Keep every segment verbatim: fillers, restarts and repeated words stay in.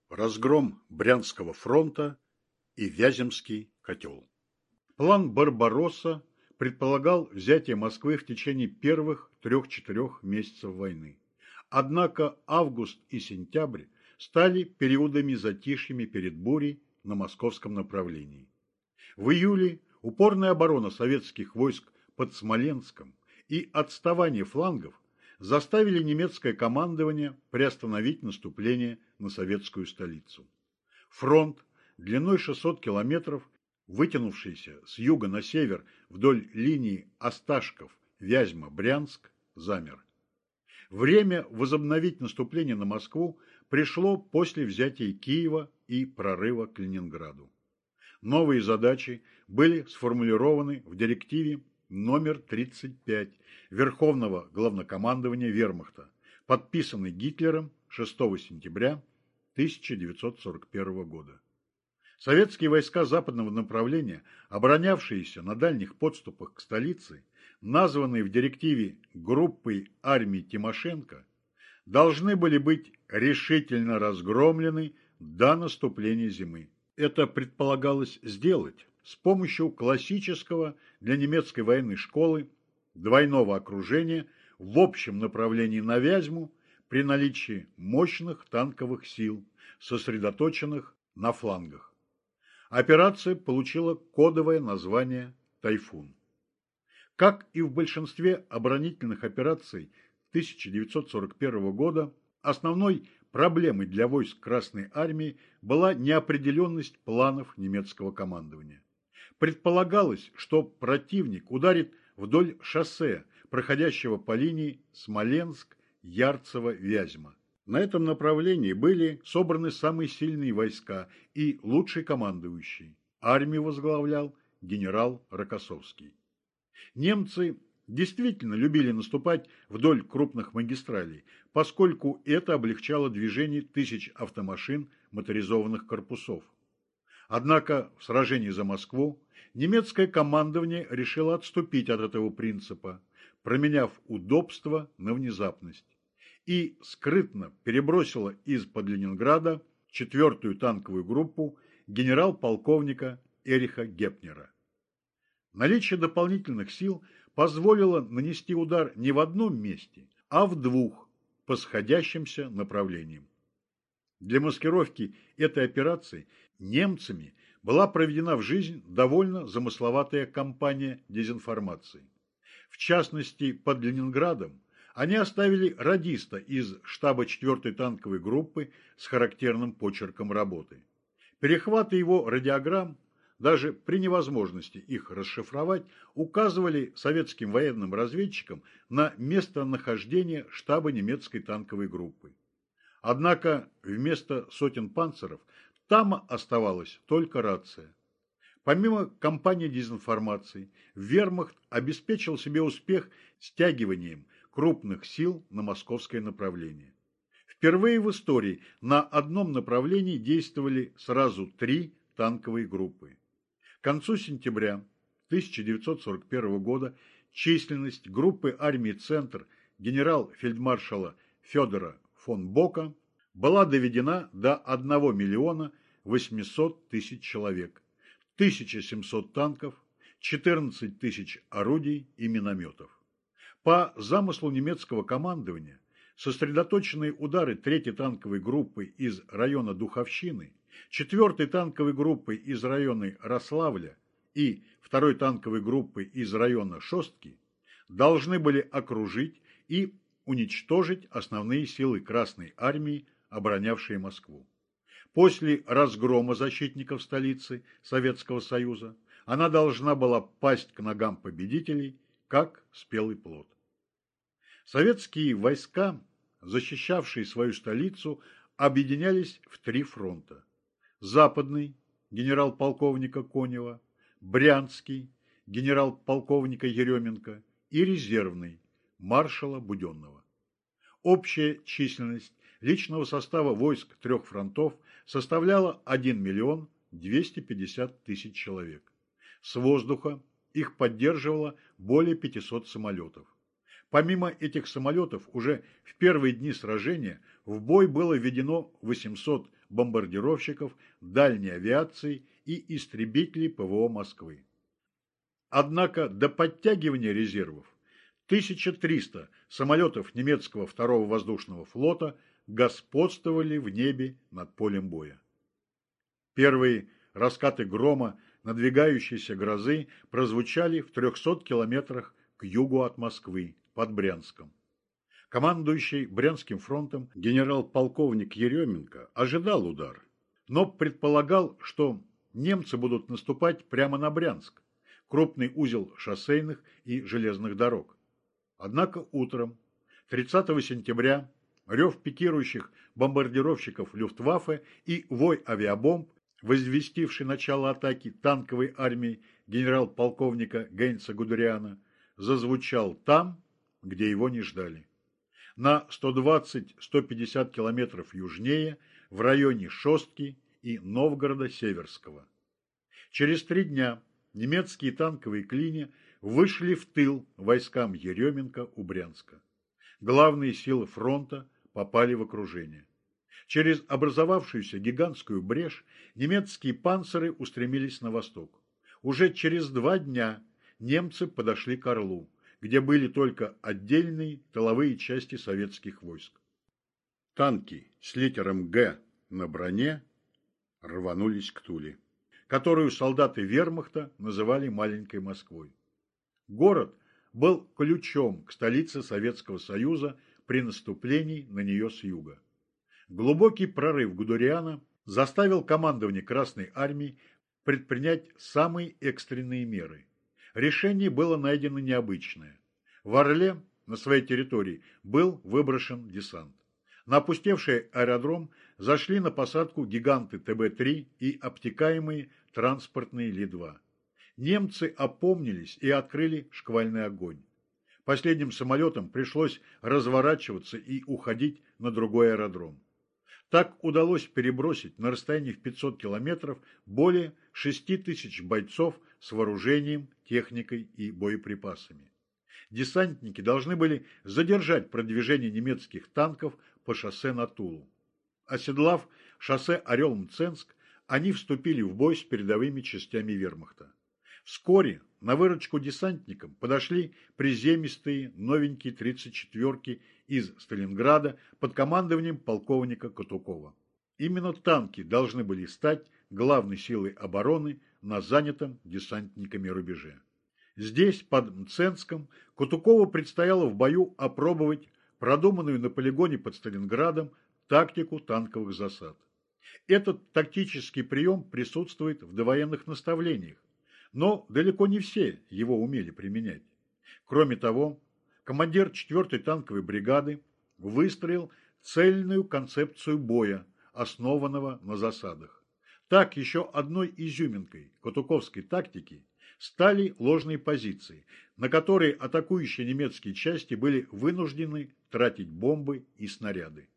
Разгром Брянского фронта и Вяземский котел. План Барбаросса предполагал взятие Москвы в течение первых трех-четырех месяцев войны. Однако август и сентябрь стали периодами затишьями перед бурей на московском направлении. В июле упорная оборона советских войск под Смоленском и отставание флангов заставили немецкое командование приостановить наступление на советскую столицу. Фронт длиной шестьсот километров, вытянувшийся с юга на север вдоль линии Осташков-Вязьма-Брянск, замер. Время возобновить наступление на Москву пришло после взятия Киева и прорыва к Ленинграду. Новые задачи были сформулированы в директиве номер тридцать пять Верховного Главнокомандования Вермахта, подписанной Гитлером шестого сентября тысяча девятьсот сорок первого года. Советские войска западного направления, оборонявшиеся на дальних подступах к столице, названные в директиве группой армий Тимошенко, должны были быть решительно разгромлены до наступления зимы. Это предполагалось сделать с помощью классического для немецкой военной школы двойного окружения в общем направлении на Вязьму при наличии мощных танковых сил, сосредоточенных на флангах. Операция получила кодовое название «Тайфун». Как и в большинстве оборонительных операций тысяча девятьсот сорок первого года, основной проблемой для войск Красной Армии была неопределенность планов немецкого командования. Предполагалось, что противник ударит вдоль шоссе, проходящего по линии Смоленск-Ярцево-Вязьма. На этом направлении были собраны самые сильные войска и лучший командующий. Армию возглавлял генерал Рокоссовский. Немцы действительно любили наступать вдоль крупных магистралей, поскольку это облегчало движение тысяч автомашин моторизованных корпусов. Однако в сражении за Москву немецкое командование решило отступить от этого принципа, променяв удобство на внезапность, и скрытно перебросило из-под Ленинграда четвертую танковую группу генерал-полковника Эриха Гепнера. Наличие дополнительных сил позволило нанести удар не в одном месте, а в двух по сходящимся направлениям. Для маскировки этой операции немцами была проведена в жизнь довольно замысловатая кампания дезинформации. В частности, под Ленинградом они оставили радиста из штаба четвертой танковой группы с характерным почерком работы. Перехваты его радиограмм, даже при невозможности их расшифровать, указывали советским военным разведчикам на местонахождение штаба немецкой танковой группы. Однако вместо сотен панцеров там оставалась только рация. Помимо кампании дезинформации, Вермахт обеспечил себе успех стягиванием крупных сил на московское направление. Впервые в истории на одном направлении действовали сразу три танковые группы. К концу сентября тысяча девятьсот сорок первого года численность группы армии «Центр» генерал-фельдмаршала Федора фон Бока была доведена до одного миллиона восьмисот тысяч человек, тысяча семьсот танков, четырнадцать тысяч орудий и минометов. По замыслу немецкого командования, сосредоточенные удары третьей танковой группы из района Духовщины, четвертой танковой группы из района Рославля и второй танковой группы из района Шостки должны были окружить и уничтожить основные силы Красной Армии, оборонявшие Москву. После разгрома защитников столицы Советского Союза она должна была пасть к ногам победителей, как спелый плод. Советские войска, защищавшие свою столицу, объединялись в три фронта. Западный генерал-полковника Конева, Брянский генерал-полковника Еременко и резервный маршала Буденного. Общая численность личного состава войск трех фронтов составляла один миллион двести пятьдесят тысяч человек. С воздуха их поддерживало более пятисот самолетов. Помимо этих самолетов, уже в первые дни сражения в бой было введено восемьсот бомбардировщиков дальней авиации и истребителей ПВО Москвы. Однако до подтягивания резервов тысяча триста самолетов немецкого второго воздушного флота господствовали в небе над полем боя. Первые раскаты грома надвигающейся грозы прозвучали в трехстах километрах к югу от Москвы, под Брянском. Командующий Брянским фронтом генерал-полковник Еременко ожидал удар, но предполагал, что немцы будут наступать прямо на Брянск, крупный узел шоссейных и железных дорог. Однако утром тридцатого сентября рев пикирующих бомбардировщиков Люфтваффе и вой авиабомб, возвестивший начало атаки танковой армии генерал-полковника Гейнца Гудериана, зазвучал там, где его не ждали. На сто двадцать — сто пятьдесят километров южнее, в районе Шостки и Новгорода Северского. Через три дня немецкие танковые клини вышли в тыл войскам Еременко у Брянска. Главные силы фронта попали в окружение. Через образовавшуюся гигантскую брешь немецкие панциры устремились на восток. Уже через два дня немцы подошли к Орлу, где были только отдельные тыловые части советских войск. Танки с литером «Г» на броне рванулись к Туле, которую солдаты вермахта называли «маленькой Москвой». Город был ключом к столице Советского Союза при наступлении на нее с юга. Глубокий прорыв Гудериана заставил командование Красной Армии предпринять самые экстренные меры. Решение было найдено необычное. В Орле, на своей территории, был выброшен десант. На опустевший аэродром зашли на посадку гиганты Тэ Бэ три и обтекаемые транспортные Ли два. Немцы опомнились и открыли шквальный огонь. Последним самолетам пришлось разворачиваться и уходить на другой аэродром. Так удалось перебросить на расстоянии в пятьсот километров более шести тысяч бойцов с вооружением, техникой и боеприпасами. Десантники должны были задержать продвижение немецких танков по шоссе на Тулу. Оседлав шоссе Орел-Мценск, они вступили в бой с передовыми частями вермахта. Вскоре на выручку десантникам подошли приземистые новенькие тридцать четвёрки из Сталинграда под командованием полковника Катукова. Именно танки должны были стать главной силой обороны на занятом десантниками рубеже. Здесь, под Мценском, Катукову предстояло в бою опробовать продуманную на полигоне под Сталинградом тактику танковых засад. Этот тактический прием присутствует в довоенных наставлениях, но далеко не все его умели применять. Кроме того, командир четвёртой танковой бригады выстроил цельную концепцию боя, основанного на засадах. Так, еще одной изюминкой катуковской тактики стали ложные позиции, на которые атакующие немецкие части были вынуждены тратить бомбы и снаряды.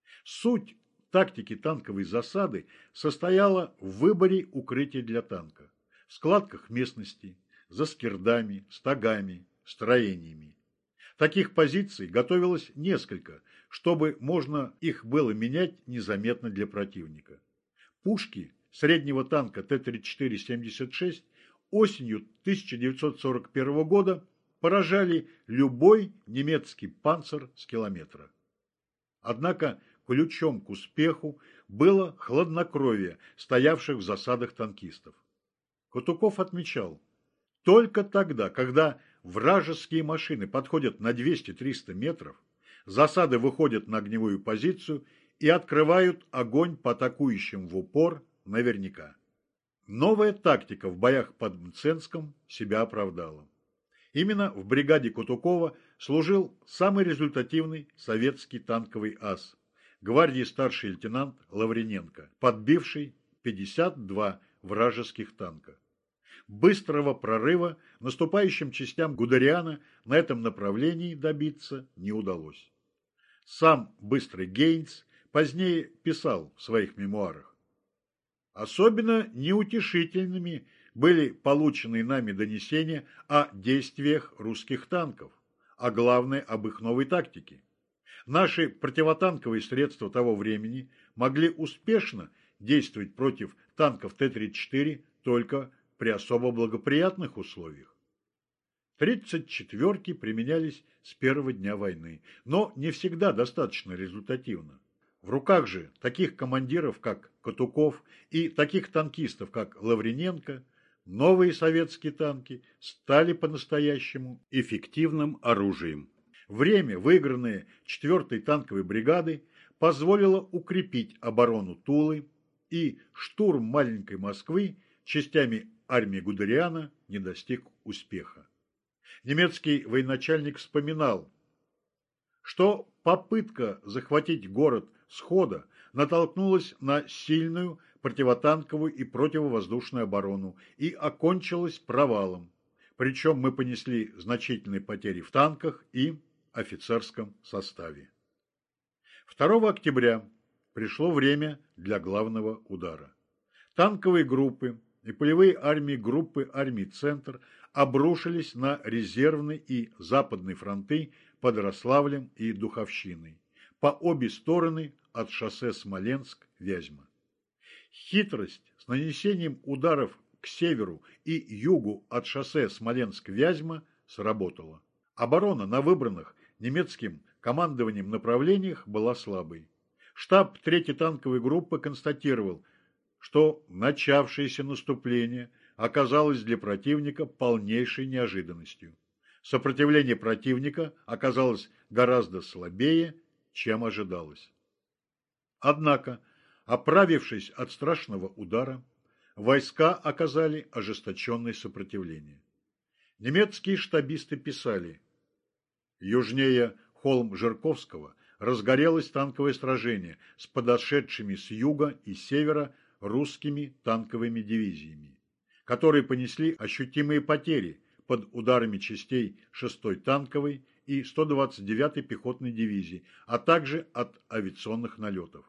Суть тактики танковой засады состояла в выборе укрытия для танка, в складках местности, за скирдами, стогами, строениями. Таких позиций готовилось несколько, чтобы можно их было менять незаметно для противника. Пушки среднего танка Тэ тридцать четыре семьдесят шесть осенью тысяча девятьсот сорок первого года поражали любой немецкий панцир с километра. Однако ключом к успеху было хладнокровие стоявших в засадах танкистов. Катуков отмечал, только тогда, когда вражеские машины подходят на двести-триста метров, засады выходят на огневую позицию и открывают огонь по атакующим в упор наверняка. Новая тактика в боях под Мценском себя оправдала. Именно в бригаде Катукова служил самый результативный советский танковый ас, гвардии старший лейтенант Лавриненко, подбивший пятьдесят два вражеских танка. Быстрого прорыва наступающим частям Гудериана на этом направлении добиться не удалось. Сам быстрый Гейнц позднее писал в своих мемуарах: особенно неутешительными были полученные нами донесения о действиях русских танков, а главное об их новой тактике. Наши противотанковые средства того времени могли успешно действовать против танков Т тридцать четыре только при особо благоприятных условиях. тридцать четвёрки применялись с первого дня войны, но не всегда достаточно результативно. В руках же таких командиров, как Катуков, и таких танкистов, как Лавриненко, новые советские танки стали по-настоящему эффективным оружием. Время, выигранное четвёртой танковой бригадой, позволило укрепить оборону Тулы, и штурм маленькой Москвы частями армии Гудериана не достиг успеха. Немецкий военачальник вспоминал, что попытка захватить город схода натолкнулась на сильную противотанковую и противовоздушную оборону и окончилась провалом, причем мы понесли значительные потери в танках и офицерском составе. второго октября пришло время для главного удара. Танковые группы и полевые армии группы армий «Центр» обрушились на резервный и западный фронты под Рославлем и Духовщиной, по обе стороны от шоссе Смоленск-Вязьма. Хитрость с нанесением ударов к северу и югу от шоссе Смоленск-Вязьма сработала. Оборона на выбранных немецким командованием направлениях была слабой. Штаб третьей танковой группы констатировал, что начавшееся наступление оказалось для противника полнейшей неожиданностью. Сопротивление противника оказалось гораздо слабее, чем ожидалось. Однако, оправившись от страшного удара, войска оказали ожесточенное сопротивление. Немецкие штабисты писали: южнее Холм-Жирковского разгорелось танковое сражение с подошедшими с юга и севера русскими танковыми дивизиями, которые понесли ощутимые потери под ударами частей шестой танковой и сто двадцать девятой пехотной дивизии, а также от авиационных налетов.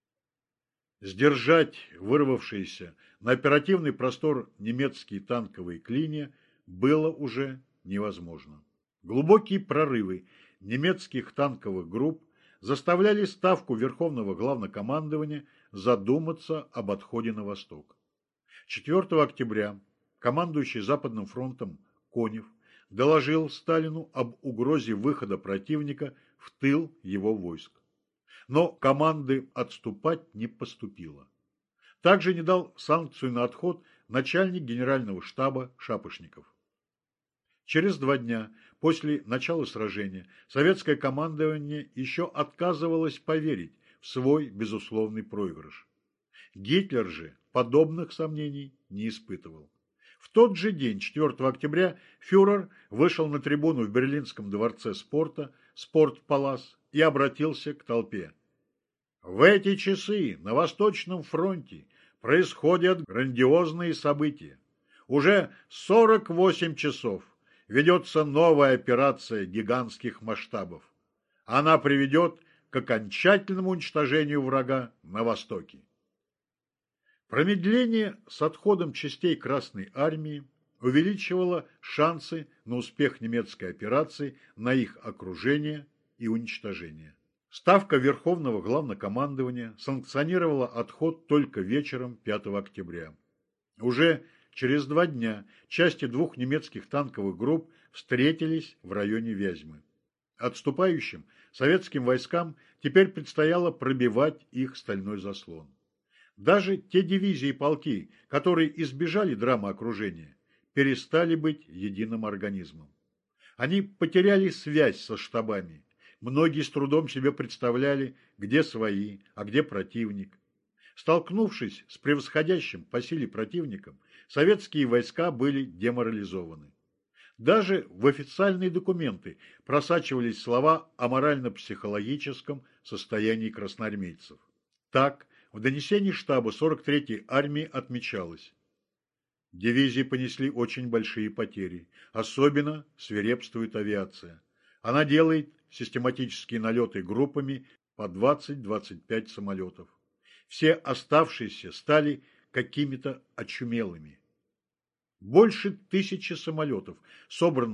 Сдержать вырвавшиеся на оперативный простор немецкие танковые клинья было уже невозможно. Глубокие прорывы немецких танковых групп заставляли Ставку Верховного Главнокомандования задуматься об отходе на восток. четвёртого октября командующий Западным фронтом Конев доложил Сталину об угрозе выхода противника в тыл его войск. Но команды отступать не поступило. Также не дал санкцию на отход начальник генерального штаба Шапошников. Через два дня после начала сражения советское командование еще отказывалось поверить в свой безусловный проигрыш. Гитлер же подобных сомнений не испытывал. В тот же день, четвёртого октября, фюрер вышел на трибуну в Берлинском дворце спорта «Спортпалас» и обратился к толпе. В эти часы на Восточном фронте происходят грандиозные события. Уже сорок восемь часов ведется новая операция гигантских масштабов. Она приведет к окончательному уничтожению врага на Востоке. Промедление с отходом частей Красной Армии увеличивало шансы на успех немецкой операции, на их окружение и уничтожение. Ставка Верховного Главнокомандования санкционировала отход только вечером пятого октября. Уже через два дня части двух немецких танковых групп встретились в районе Вязьмы. Отступающим советским войскам теперь предстояло пробивать их стальной заслон. Даже те дивизии и полки, которые избежали драмы окружения, перестали быть единым организмом. Они потеряли связь со штабами. Многие с трудом себе представляли, где свои, а где противник. Столкнувшись с превосходящим по силе противником, советские войска были деморализованы. Даже в официальные документы просачивались слова о морально-психологическом состоянии красноармейцев. Так, в донесении штаба сорок третьей армии отмечалось: дивизии понесли очень большие потери, особенно свирепствует авиация. Она делает систематические налеты группами по двадцать-двадцать пять самолетов. Все оставшиеся стали какими-то очумелыми. Больше тысячи самолетов, собранных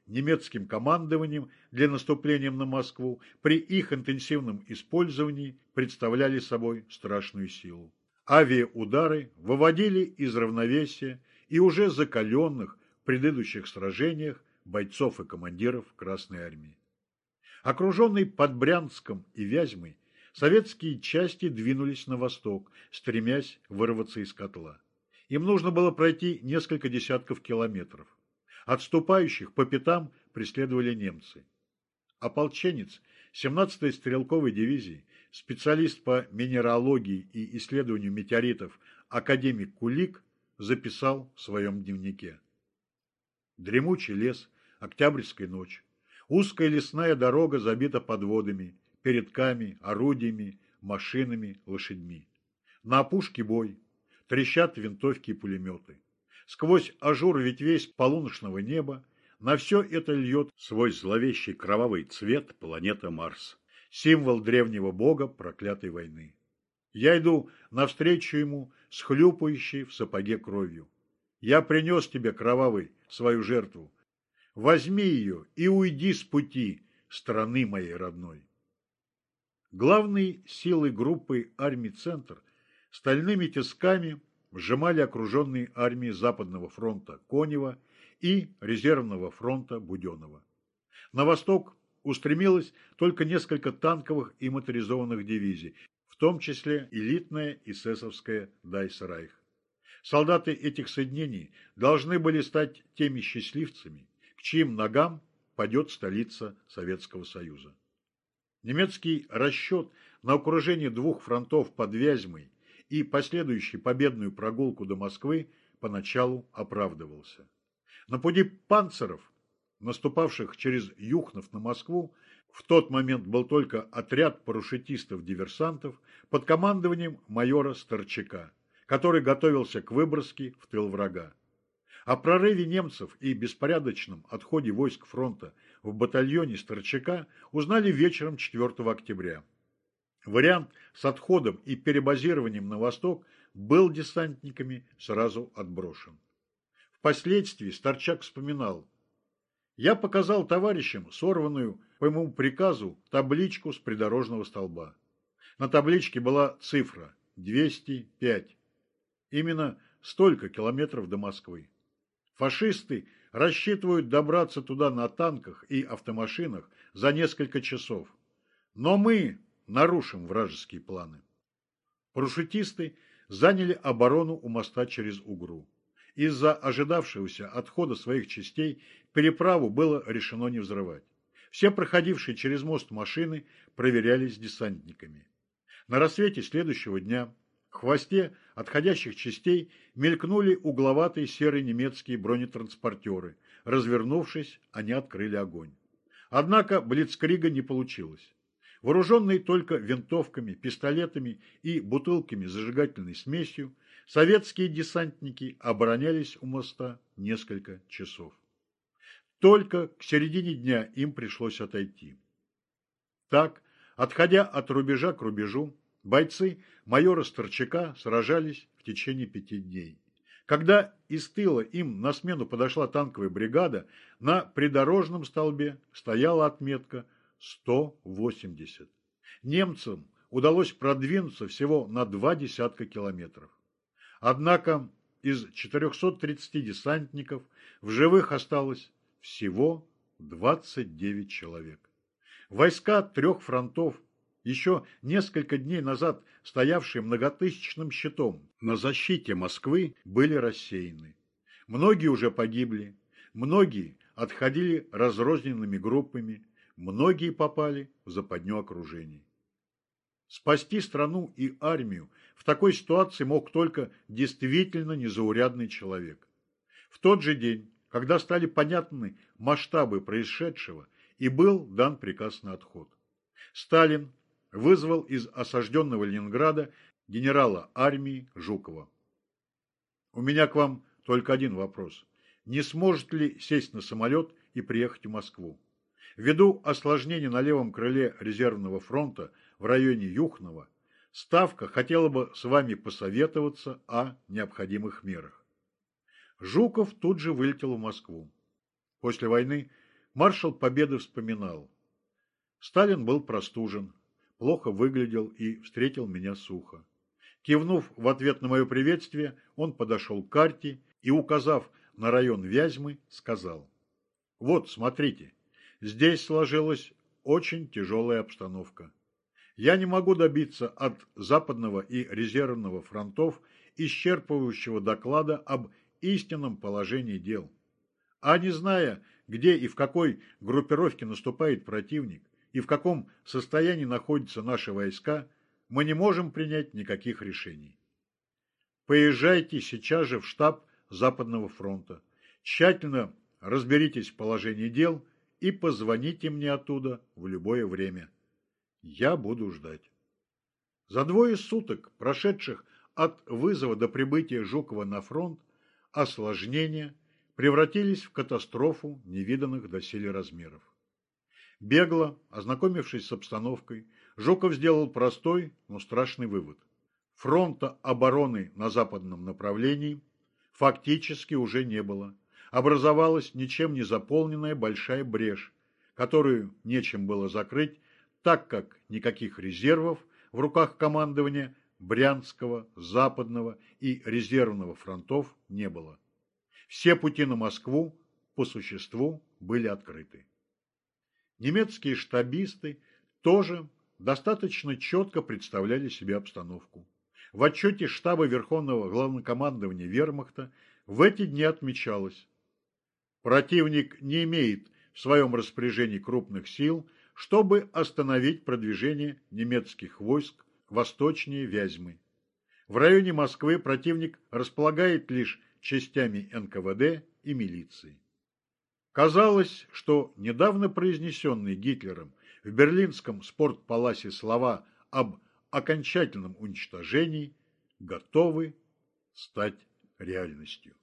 немецким командованием для наступления на Москву, при их интенсивном использовании представляли собой страшную силу. Авиаудары выводили из равновесия и уже закаленных в предыдущих сражениях бойцов и командиров Красной Армии. Окруженный под Брянском и Вязьмой, советские части двинулись на восток, стремясь вырваться из котла. Им нужно было пройти несколько десятков километров. Отступающих по пятам преследовали немцы. Ополченец семнадцатой стрелковой дивизии, специалист по минералогии и исследованию метеоритов академик Кулик записал в своем дневнике. Дремучий лес, октябрьская ночь. Узкая лесная дорога забита подводами, передками, орудиями, машинами, лошадьми. На опушке бой. Трещат винтовки и пулеметы. Сквозь ажур ветвей с полуночного неба на все это льет свой зловещий кровавый цвет планета Марс, символ древнего бога проклятой войны. Я иду навстречу ему с хлюпающей в сапоге кровью. Я принес тебе, кровавый, свою жертву. Возьми ее и уйди с пути страны моей родной. Главные силы группы армий «Центр» стальными тисками сжимали окруженные армии Западного фронта Конева и резервного фронта Буденного. На восток устремилось только несколько танковых и моторизованных дивизий, в том числе элитная эсэсовская Дайс-Райх. Солдаты этих соединений должны были стать теми счастливцами, к чьим ногам падет столица Советского Союза. Немецкий расчет на окружение двух фронтов под Вязьмой и последующую победную прогулку до Москвы поначалу оправдывался. На пути панцеров, наступавших через Юхнов на Москву, в тот момент был только отряд парашютистов-диверсантов под командованием майора Старчака, который готовился к выброске в тыл врага. О прорыве немцев и беспорядочном отходе войск фронта в батальоне Старчака узнали вечером четвёртого октября. Вариант с отходом и перебазированием на восток был десантниками сразу отброшен. Впоследствии Старчак вспоминал: «Я показал товарищам сорванную по моему приказу табличку с придорожного столба. На табличке была цифра двести пять. Именно столько километров до Москвы. Фашисты рассчитывают добраться туда на танках и автомашинах за несколько часов. Но мы нарушим вражеские планы». Парашютисты заняли оборону у моста через Угру. Из-за ожидавшегося отхода своих частей переправу было решено не взрывать. Все проходившие через мост машины проверялись десантниками. На рассвете следующего дня в хвосте отходящих частей мелькнули угловатые серые немецкие бронетранспортеры. Развернувшись, они открыли огонь. Однако блицкрига не получилось. Вооруженные только винтовками, пистолетами и бутылками с зажигательной смесью, советские десантники оборонялись у моста несколько часов. Только к середине дня им пришлось отойти. Так, отходя от рубежа к рубежу, бойцы майора Старчака сражались в течение пяти дней. Когда из тыла им на смену подошла танковая бригада, на придорожном столбе стояла отметка сто восемьдесят. Немцам удалось продвинуться всего на два десятка километров. Однако из четырехсот тридцати десантников в живых осталось всего двадцать девять человек. Войска трех фронтов, еще несколько дней назад стоявшие многотысячным щитом на защите Москвы, были рассеяны. Многие уже погибли, многие отходили разрозненными группами, многие попали в западню окружений. Спасти страну и армию в такой ситуации мог только действительно незаурядный человек. В тот же день, когда стали понятны масштабы происшедшего, и был дан приказ на отход. Сталин вызвал из осажденного Ленинграда генерала армии Жукова. «У меня к вам только один вопрос. Не сможет ли сесть на самолет и приехать в Москву? Ввиду осложнений на левом крыле резервного фронта в районе Юхнова, Ставка хотела бы с вами посоветоваться о необходимых мерах». Жуков тут же вылетел в Москву. После войны Маршал Победы вспоминал: Сталин был простужен, плохо выглядел и встретил меня сухо. Кивнув в ответ на мое приветствие, он подошел к карте и, указав на район Вязьмы, сказал: «Вот, смотрите, здесь сложилась очень тяжелая обстановка. Я не могу добиться от Западного и Резервного фронтов исчерпывающего доклада об истинном положении дел. А не зная, где и в какой группировке наступает противник, и в каком состоянии находятся наши войска, мы не можем принять никаких решений. Поезжайте сейчас же в штаб Западного фронта, тщательно разберитесь в положении дел и позвоните мне оттуда в любое время. Я буду ждать». За двое суток, прошедших от вызова до прибытия Жукова на фронт, осложнения превратились в катастрофу невиданных доселе размеров. Бегло, ознакомившись с обстановкой, Жуков сделал простой, но страшный вывод. Фронта обороны на западном направлении фактически уже не было. Образовалась ничем не заполненная большая брешь, которую нечем было закрыть, так как никаких резервов в руках командования Брянского, Западного и Резервного фронтов не было. Все пути на Москву по существу были открыты. Немецкие штабисты тоже достаточно четко представляли себе обстановку. В отчете штаба Верховного Главнокомандования Вермахта в эти дни отмечалось: противник не имеет в своем распоряжении крупных сил, чтобы остановить продвижение немецких войск восточнее Вязьмы. В районе Москвы противник располагает лишь частями эн ка вэ дэ и милиции. Казалось, что недавно произнесенные Гитлером в берлинском спортпаласе слова об окончательном уничтожении готовы стать реальностью.